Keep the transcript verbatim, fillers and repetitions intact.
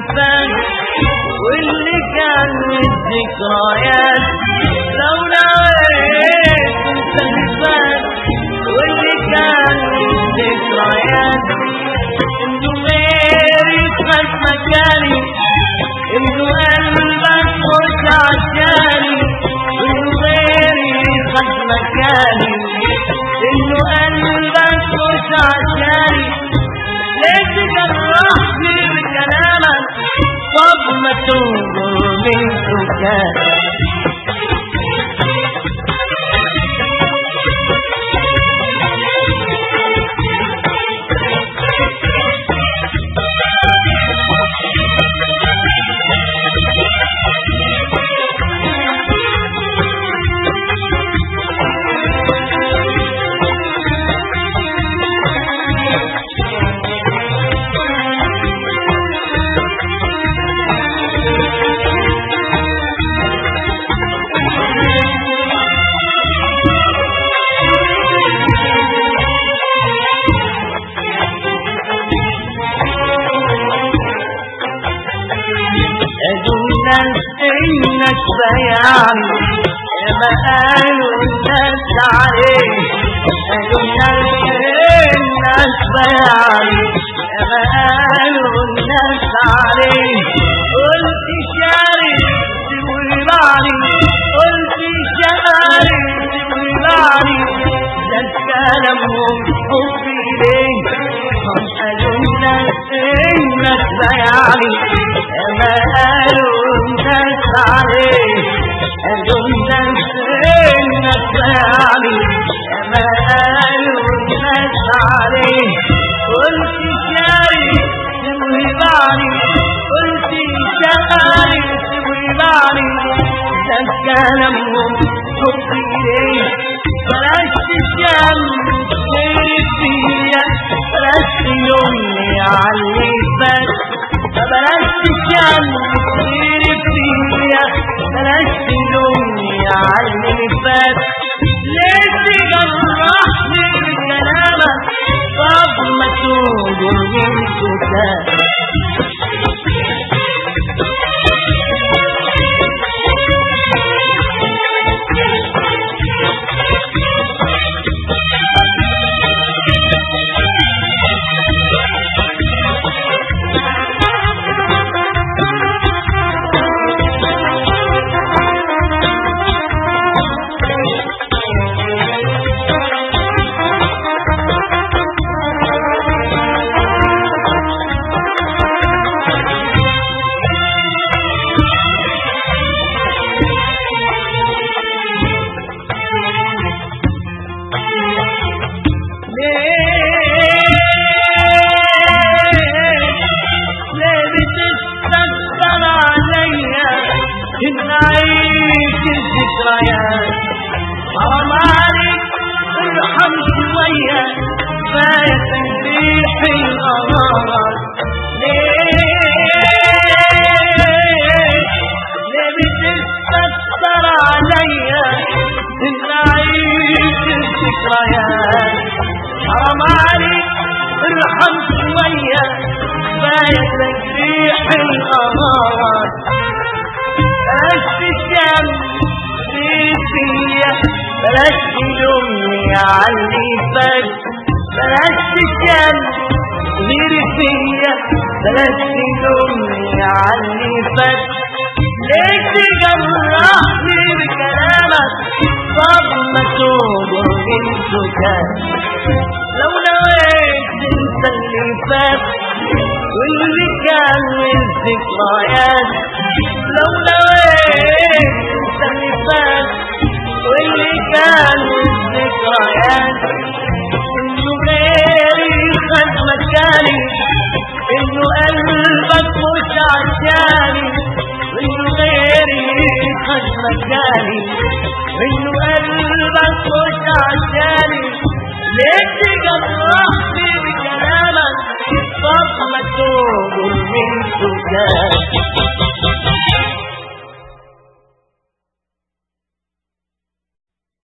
فات واللي كان الذكريات لو نويت انسى اللي فات واللي كان الذكريات انه غيري خد مكاني انه قلبك مش عشاني انه غيري خد مكاني انه قلبك مش عشاني ليه تجرحني بكلامك طب ما تنظر من سكانك إنك بيعني ما قالوا الناس عليك قالوا إنك بيعني ما قالوا الناس عليك قلت شاري تولعني قلت شاري تولعني ده كلامهم حبي ليك قالوا الناس إنك بيعني ما قالوا الناس عليك قالوا الناس إنك بيعني ما قالوا الناس عليك قلت شاري تولعني قلت شاري تولعني ده كلامهم حبي ليك بلاش تشمس فيا بلاش تلومني عاللي فات بلاش تشمس فيا بلاش تلومني عاللي فات ليه تجرحني بكلامك طب ما تنظر من سكانك نعيش الذكريات حرام عليك ارحم شوية كفاية تنبيح الأمارات ليه ليه بتستكتر عليا نعيش الذكريات حرام عليك ارحم شوية كفاية تنبيح الأمارات بلاش تشمس فيا بلاش تلومني عاللي فات بلاش تشمس فيا بلاش تلومني عاللي فات ليه تجرحني بكلامك طب ما تنظر من سكانك لو نويت تنسى اللي فات واللي كان الذكريات لو نويت انسى اللي فات واللي كان الذكريات انه غيري خد مكاني انه قلبك مش عشاني انه غيري خد مكاني